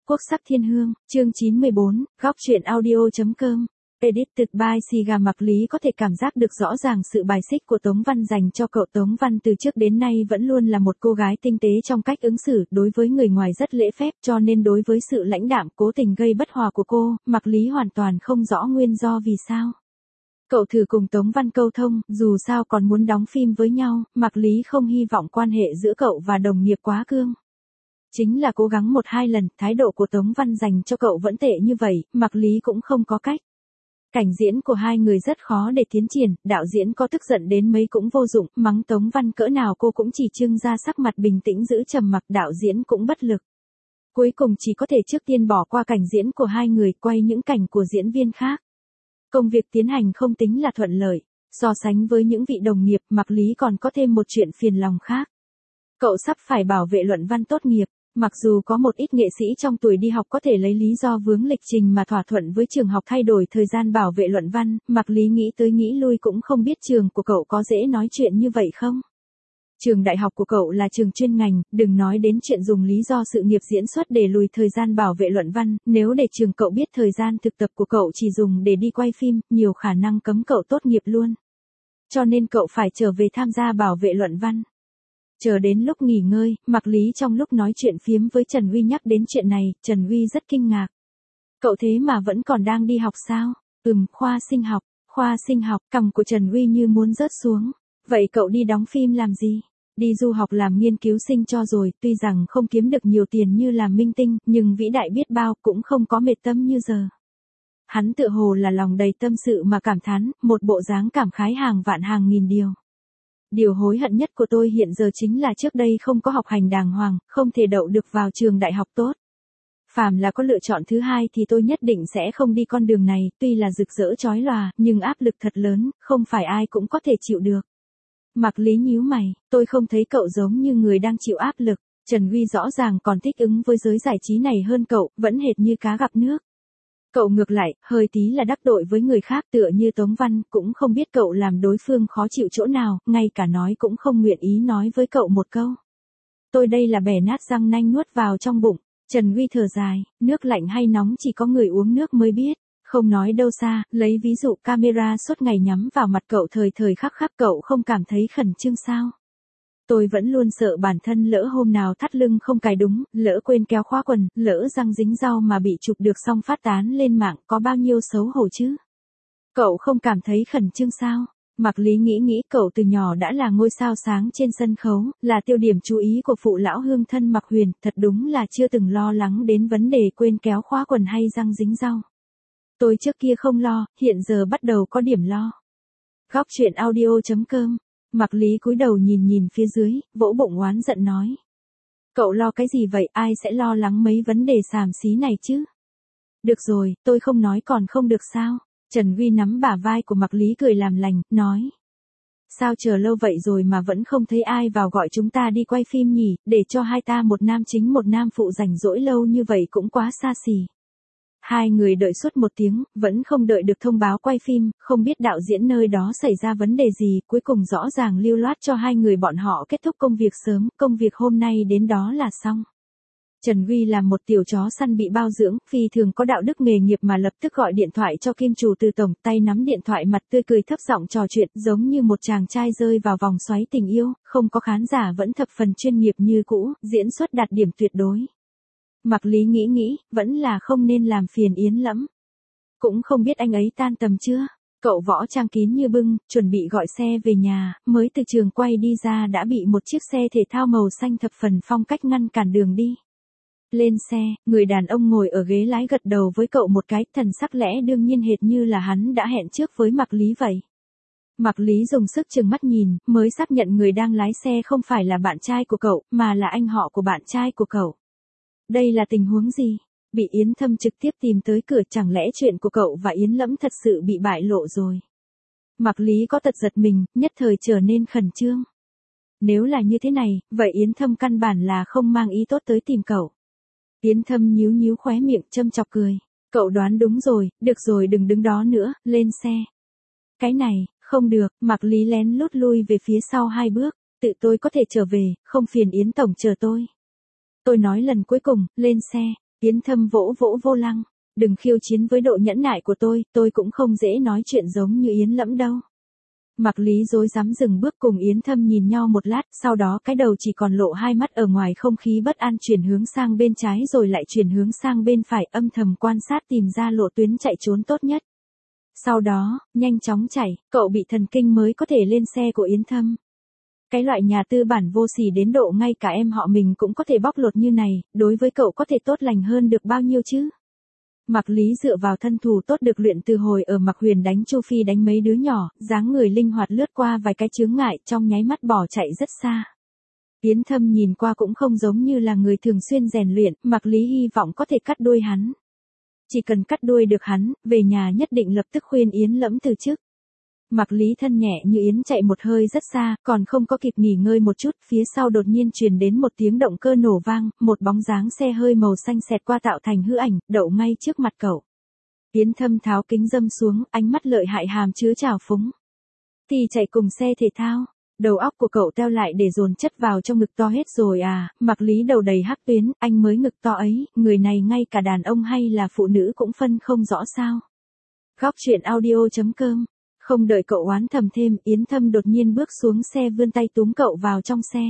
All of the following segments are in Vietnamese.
Quốc sắc thiên hương, chương 94, góc truyện audio.com. Edited by Siga. Mạc Lý có thể cảm giác được rõ ràng sự bài xích của Tống Văn dành cho cậu. Tống Văn từ trước đến nay vẫn luôn là một cô gái tinh tế trong cách ứng xử, đối với người ngoài rất lễ phép, cho nên đối với sự lãnh đạm cố tình gây bất hòa của cô, Mạc Lý hoàn toàn không rõ nguyên do vì sao. Cậu thử cùng Tống Văn câu thông, dù sao còn muốn đóng phim với nhau, Mạc Lý không hy vọng quan hệ giữa cậu và đồng nghiệp quá cương. Chính là cố gắng 1-2 lần, thái độ của Tống Văn dành cho cậu vẫn tệ như vậy, Mạc Lý cũng không có cách. Cảnh diễn của hai người rất khó để tiến triển, đạo diễn có tức giận đến mấy cũng vô dụng, mắng Tống Văn cỡ nào cô cũng chỉ trưng ra sắc mặt bình tĩnh giữ trầm mặc, đạo diễn cũng bất lực. Cuối cùng chỉ có thể trước tiên bỏ qua cảnh diễn của hai người, quay những cảnh của diễn viên khác. Công việc tiến hành không tính là thuận lợi, so sánh với những vị đồng nghiệp, Mạc Lý còn có thêm một chuyện phiền lòng khác. Cậu sắp phải bảo vệ luận văn tốt nghiệp. Mặc dù có một ít nghệ sĩ trong tuổi đi học có thể lấy lý do vướng lịch trình mà thỏa thuận với trường học thay đổi thời gian bảo vệ luận văn, Mạc Lý nghĩ tới nghĩ lui cũng không biết trường của cậu có dễ nói chuyện như vậy không. Trường đại học của cậu là trường chuyên ngành, đừng nói đến chuyện dùng lý do sự nghiệp diễn xuất để lùi thời gian bảo vệ luận văn, nếu để trường cậu biết thời gian thực tập của cậu chỉ dùng để đi quay phim, nhiều khả năng cấm cậu tốt nghiệp luôn. Cho nên cậu phải trở về tham gia bảo vệ luận văn. Chờ đến lúc nghỉ ngơi, Mạc Lý trong lúc nói chuyện phiếm với Trần Huy nhắc đến chuyện này, Trần Huy rất kinh ngạc. Cậu thế mà vẫn còn đang đi học sao? Khoa sinh học, cằm của Trần Huy như muốn rớt xuống. Vậy cậu đi đóng phim làm gì? Đi du học làm nghiên cứu sinh cho rồi, tuy rằng không kiếm được nhiều tiền như làm minh tinh, nhưng vĩ đại biết bao, cũng không có mệt tâm như giờ. Hắn tựa hồ là lòng đầy tâm sự mà cảm thán, một bộ dáng cảm khái hàng vạn hàng nghìn điều. Điều hối hận nhất của tôi hiện giờ chính là trước đây không có học hành đàng hoàng, không thể đậu được vào trường đại học tốt. Phàm là có lựa chọn thứ hai thì tôi nhất định sẽ không đi con đường này, tuy là rực rỡ chói lòa, nhưng áp lực thật lớn, không phải ai cũng có thể chịu được. Mạc Lý nhíu mày, tôi không thấy cậu giống như người đang chịu áp lực, Trần Huy rõ ràng còn thích ứng với giới giải trí này hơn cậu, vẫn hệt như cá gặp nước. Cậu ngược lại, hơi tí là đắc tội với người khác tựa như Tống Văn, cũng không biết cậu làm đối phương khó chịu chỗ nào, ngay cả nói cũng không nguyện ý nói với cậu một câu. Tôi đây là bẻ nát răng nanh nuốt vào trong bụng. Trần Huy thở dài, nước lạnh hay nóng chỉ có người uống nước mới biết. Không nói đâu xa, lấy ví dụ camera suốt ngày nhắm vào mặt cậu thời thời khắc khắc, cậu không cảm thấy khẩn trương sao? Tôi vẫn luôn sợ bản thân lỡ hôm nào thắt lưng không cài đúng, lỡ quên kéo khóa quần, lỡ răng dính rau mà bị chụp được xong phát tán lên mạng, có bao nhiêu xấu hổ chứ? Cậu không cảm thấy khẩn trương sao? Mạc Lý nghĩ cậu từ nhỏ đã là ngôi sao sáng trên sân khấu, là tiêu điểm chú ý của phụ lão hương thân Mạc Huyền, thật đúng là chưa từng lo lắng đến vấn đề quên kéo khóa quần hay răng dính rau. Tôi trước kia không lo, hiện giờ bắt đầu có điểm lo. Góc truyện audio.com. Mạc Lý cúi đầu nhìn phía dưới, vỗ bụng oán giận nói. Cậu lo cái gì vậy, ai sẽ lo lắng mấy vấn đề xàm xí này chứ? Được rồi, tôi không nói còn không được sao? Trần Huy nắm bả vai của Mạc Lý cười làm lành, nói. Sao chờ lâu vậy rồi mà vẫn không thấy ai vào gọi chúng ta đi quay phim nhỉ, để cho hai ta một nam chính một nam phụ rảnh rỗi lâu như vậy cũng quá xa xỉ. Hai người đợi suốt 1 tiếng, vẫn không đợi được thông báo quay phim, không biết đạo diễn nơi đó xảy ra vấn đề gì, cuối cùng rõ ràng lưu loát cho hai người bọn họ kết thúc công việc sớm, công việc hôm nay đến đó là xong. Trần Huy là một tiểu chó săn bị bao dưỡng, phi thường có đạo đức nghề nghiệp mà lập tức gọi điện thoại cho Kim chủ từ tổng, tay nắm điện thoại mặt tươi cười thấp giọng trò chuyện, giống như một chàng trai rơi vào vòng xoáy tình yêu, không có khán giả vẫn thập phần chuyên nghiệp như cũ, diễn xuất đạt điểm tuyệt đối. Mạc Lý nghĩ, vẫn là không nên làm phiền Yến Lẫm. Cũng không biết anh ấy tan tầm chưa? Cậu võ trang kín như bưng, chuẩn bị gọi xe về nhà, mới từ trường quay đi ra đã bị một chiếc xe thể thao màu xanh thập phần phong cách ngăn cản đường đi. Lên xe, người đàn ông ngồi ở ghế lái gật đầu với cậu một cái, thần sắc lẽ đương nhiên hệt như là hắn đã hẹn trước với Mạc Lý vậy. Mạc Lý dùng sức trừng mắt nhìn, mới xác nhận người đang lái xe không phải là bạn trai của cậu, mà là anh họ của bạn trai của cậu. Đây là tình huống gì? Bị Yến Thâm trực tiếp tìm tới cửa, chẳng lẽ chuyện của cậu và Yến Lẫm thật sự bị bại lộ rồi? Mạc Lý có tật giật mình, nhất thời trở nên khẩn trương. Nếu là như thế này, vậy Yến Thâm căn bản là không mang ý tốt tới tìm cậu. Yến Thâm nhíu khóe miệng châm chọc cười. Cậu đoán đúng rồi, được rồi đừng đứng đó nữa, lên xe. Cái này, không được, Mạc Lý lén lút lui về phía sau 2 bước, tự tôi có thể trở về, không phiền Yến Tổng chờ tôi. Tôi nói lần cuối cùng, lên xe. Yến Thâm vỗ vỗ vô lăng, đừng khiêu chiến với độ nhẫn nại của tôi cũng không dễ nói chuyện giống như Yến Lẫm đâu. Mạc Lý rối rắm dừng bước cùng Yến Thâm nhìn nhau một lát, sau đó cái đầu chỉ còn lộ hai mắt ở ngoài không khí bất an chuyển hướng sang bên trái rồi lại chuyển hướng sang bên phải âm thầm quan sát tìm ra lộ tuyến chạy trốn tốt nhất. Sau đó, nhanh chóng chạy, cậu bị thần kinh mới có thể lên xe của Yến Thâm. Cái loại nhà tư bản vô sỉ đến độ ngay cả em họ mình cũng có thể bóc lột như này, đối với cậu có thể tốt lành hơn được bao nhiêu chứ? Mạc Lý dựa vào thân thủ tốt được luyện từ hồi ở Mạc Huyền đánh Chu Phi đánh mấy đứa nhỏ, dáng người linh hoạt lướt qua vài cái chướng ngại trong nháy mắt bỏ chạy rất xa. Yến Thâm nhìn qua cũng không giống như là người thường xuyên rèn luyện, Mạc Lý hy vọng có thể cắt đuôi hắn. Chỉ cần cắt đuôi được hắn, về nhà nhất định lập tức khuyên Yến Lẫm từ chức. Mạc Lý thân nhẹ như yến chạy một hơi rất xa, còn không có kịp nghỉ ngơi một chút, phía sau đột nhiên truyền đến một tiếng động cơ nổ vang, một bóng dáng xe hơi màu xanh xẹt qua tạo thành hư ảnh, đậu ngay trước mặt cậu. Yến Thâm tháo kính râm xuống, ánh mắt lợi hại hàm chứa trào phúng. Thì chạy cùng xe thể thao, đầu óc của cậu teo lại để dồn chất vào trong ngực to hết rồi à? Mạc Lý đầu đầy hắc tuyến, anh mới ngực to ấy, người này ngay cả đàn ông hay là phụ nữ cũng phân không rõ sao. Góc truyện audio.com. Không đợi cậu oán thầm thêm, Yến Thâm đột nhiên bước xuống xe vươn tay túm cậu vào trong xe.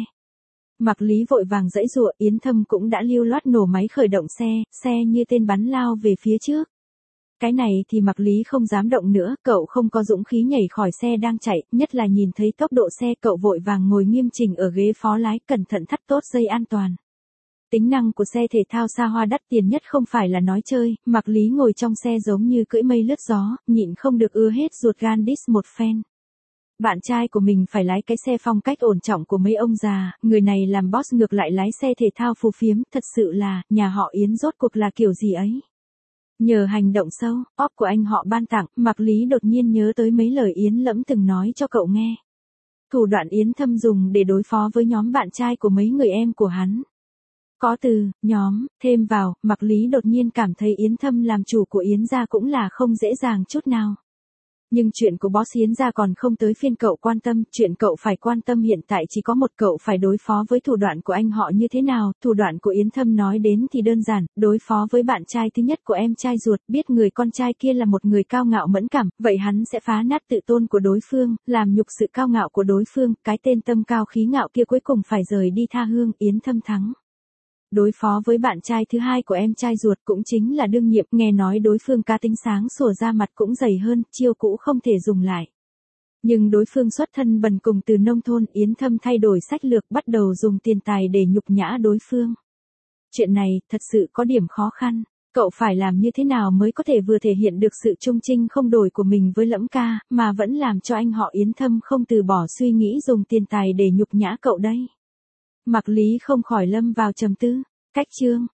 Mạc Lý vội vàng giãy giụa, Yến Thâm cũng đã lưu loát nổ máy khởi động xe, xe như tên bắn lao về phía trước. Cái này thì Mạc Lý không dám động nữa, cậu không có dũng khí nhảy khỏi xe đang chạy, nhất là nhìn thấy tốc độ xe, cậu vội vàng ngồi nghiêm chỉnh ở ghế phó lái, cẩn thận thắt tốt dây an toàn. Tính năng của xe thể thao xa hoa đắt tiền nhất không phải là nói chơi, Mạc Lý ngồi trong xe giống như cưỡi mây lướt gió, nhịn không được ưa hết ruột gan diss một phen. Bạn trai của mình phải lái cái xe phong cách ổn trọng của mấy ông già, người này làm boss ngược lại lái xe thể thao phù phiếm, thật sự là, nhà họ Yến rốt cuộc là kiểu gì ấy. Nhờ hành động sâu, óp của anh họ ban tặng, Mạc Lý đột nhiên nhớ tới mấy lời Yến Lẫm từng nói cho cậu nghe. Thủ đoạn Yến Thâm dùng để đối phó với nhóm bạn trai của mấy người em của hắn. Có từ, nhóm, thêm vào, Mạc Lý đột nhiên cảm thấy Yến Thâm làm chủ của Yến gia cũng là không dễ dàng chút nào. Nhưng chuyện của boss Yến gia còn không tới phiên cậu quan tâm, chuyện cậu phải quan tâm hiện tại chỉ có một, cậu phải đối phó với thủ đoạn của anh họ như thế nào. Thủ đoạn của Yến Thâm nói đến thì đơn giản, đối phó với bạn trai thứ nhất của em trai ruột, biết người con trai kia là một người cao ngạo mẫn cảm, vậy hắn sẽ phá nát tự tôn của đối phương, làm nhục sự cao ngạo của đối phương, cái tên tâm cao khí ngạo kia cuối cùng phải rời đi tha hương. Yến Thâm thắng. Đối phó với bạn trai thứ hai của em trai ruột cũng chính là đương nhiệm, nghe nói đối phương cá tính sáng sủa, da mặt cũng dày hơn, chiêu cũ không thể dùng lại. Nhưng đối phương xuất thân bần cùng từ nông thôn, Yến Thâm thay đổi sách lược, bắt đầu dùng tiền tài để nhục nhã đối phương. Chuyện này, thật sự có điểm khó khăn. Cậu phải làm như thế nào mới có thể vừa thể hiện được sự trung trinh không đổi của mình với Lẫm ca, mà vẫn làm cho anh họ Yến Thâm không từ bỏ suy nghĩ dùng tiền tài để nhục nhã cậu đây. Mạc Lý không khỏi lâm vào trầm tư. Cách chương